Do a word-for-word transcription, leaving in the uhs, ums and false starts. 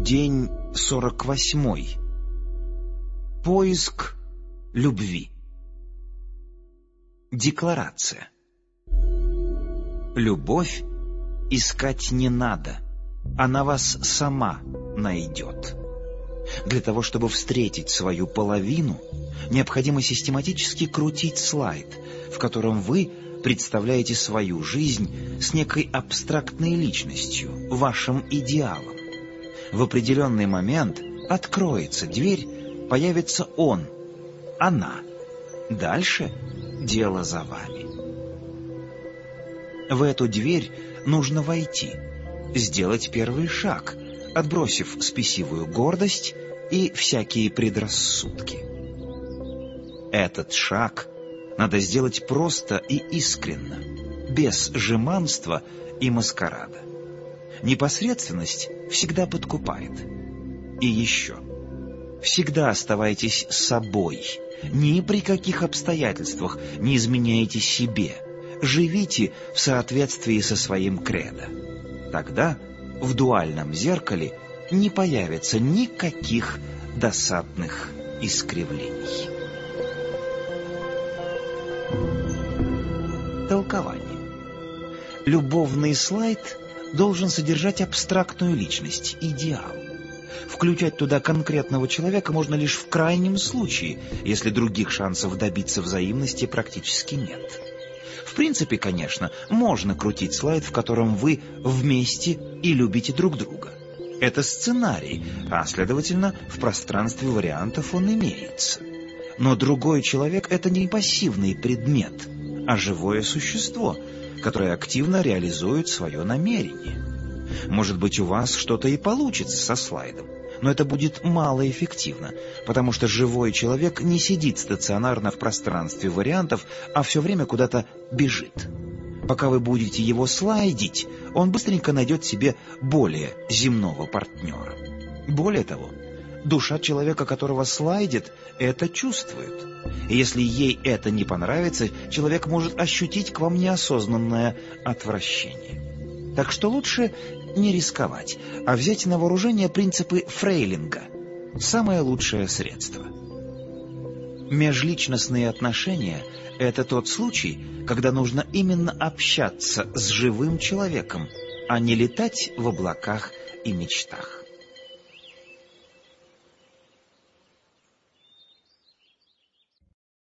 День сорок восьмой. Поиск любви. Декларация. Любовь искать не надо, она вас сама найдет. Для того, чтобы встретить свою половину, необходимо систематически крутить слайд, в котором вы представляете свою жизнь с некой абстрактной личностью, вашим идеалом. В определенный момент откроется дверь, появится он, она. Дальше дело за вами. В эту дверь нужно войти, сделать первый шаг, отбросив спесивую гордость и всякие предрассудки. Этот шаг надо сделать просто и искренно, без жеманства и маскарада. Непосредственность всегда подкупает. И еще. Всегда оставайтесь собой. Ни при каких обстоятельствах не изменяйте себе. Живите в соответствии со своим кредо. Тогда в дуальном зеркале не появится никаких досадных искривлений. Толкование. Любовный слайд должен содержать абстрактную личность, идеал. Включать туда конкретного человека можно лишь в крайнем случае, если других шансов добиться взаимности практически нет. В принципе, конечно, можно крутить слайд, в котором вы вместе и любите друг друга. Это сценарий, а, следовательно, в пространстве вариантов он имеется. Но другой человек — это не пассивный предмет, а живое существо, которое активно реализует свое намерение. Может быть, у вас что-то и получится со слайдом, но это будет малоэффективно, потому что живой человек не сидит стационарно в пространстве вариантов, а все время куда-то бежит. Пока вы будете его слайдить, он быстренько найдет себе более земного партнера. Более того, душа человека, которого слайдит, это чувствует. И если ей это не понравится, человек может ощутить к вам неосознанное отвращение. Так что лучше не рисковать, а взять на вооружение принципы Фрейлинга. Самое лучшее средство. Межличностные отношения — это тот случай, когда нужно именно общаться с живым человеком, а не летать в облаках и мечтах.